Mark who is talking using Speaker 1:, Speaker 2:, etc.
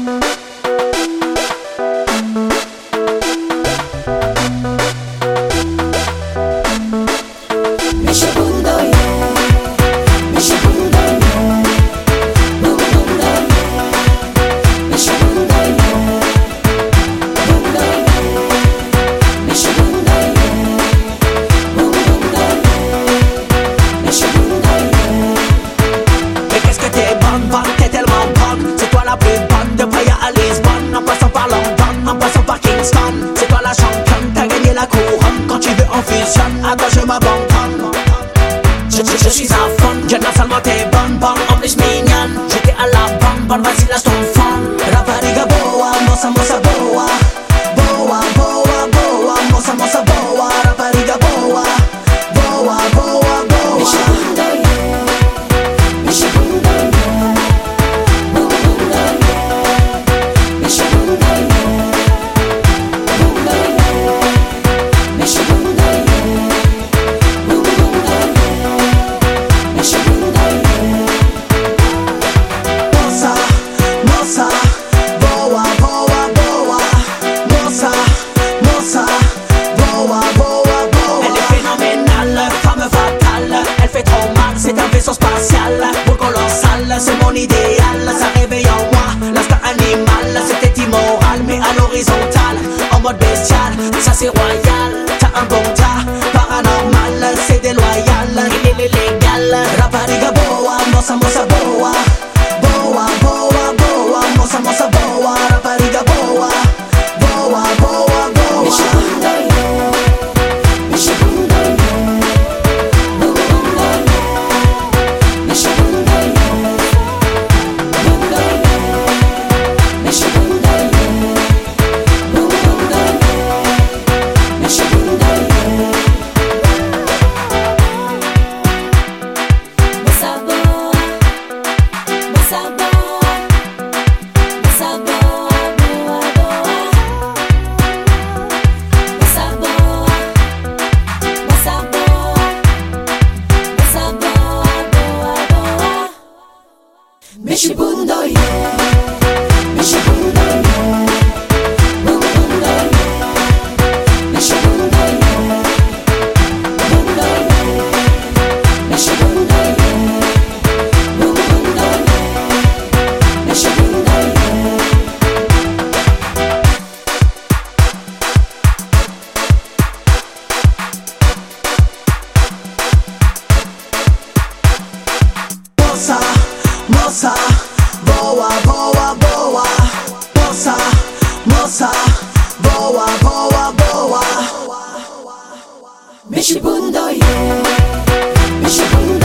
Speaker 1: C'est toi la championne, t'as gagné la couronne. Quand tu veux on fusionne, attends je m'abandonne. Je suis à fond, je non seulement t'es bonne, en plus mignonne. J'étais à la bonne, vas-y lâche ton fond. Rapariga boa, mossa mossa boa. Boa, boa, boa, mossa mossa boa. Rapariga boa, boa, boa, boa. C'est un vaisseau spatial, pour colossal, c'est mon idéal. Ça réveille en moi l'instinct animal. C'était immoral mais à l'horizontale, en mode bestial. Ça c'est royal, t'as un bon tas. Paranormal, c'est déloyal, il est illégal. Rapariga boa, mossa mossa boa. Boa, boa, boa, mossa mossa boa. Rapariga boa, boa, boa, boa. Mishibundo yeah, Mishibundo yeah, Bundo yeah, Mishibundo yeah, Bundo yeah, Mishibundo yeah, Bundo yeah, Mishibundo yeah. Mossa, mossa, boa, boa, boa. Mossa, mossa, boa, boa, boa. Mishibundo yeah, Mishibundo.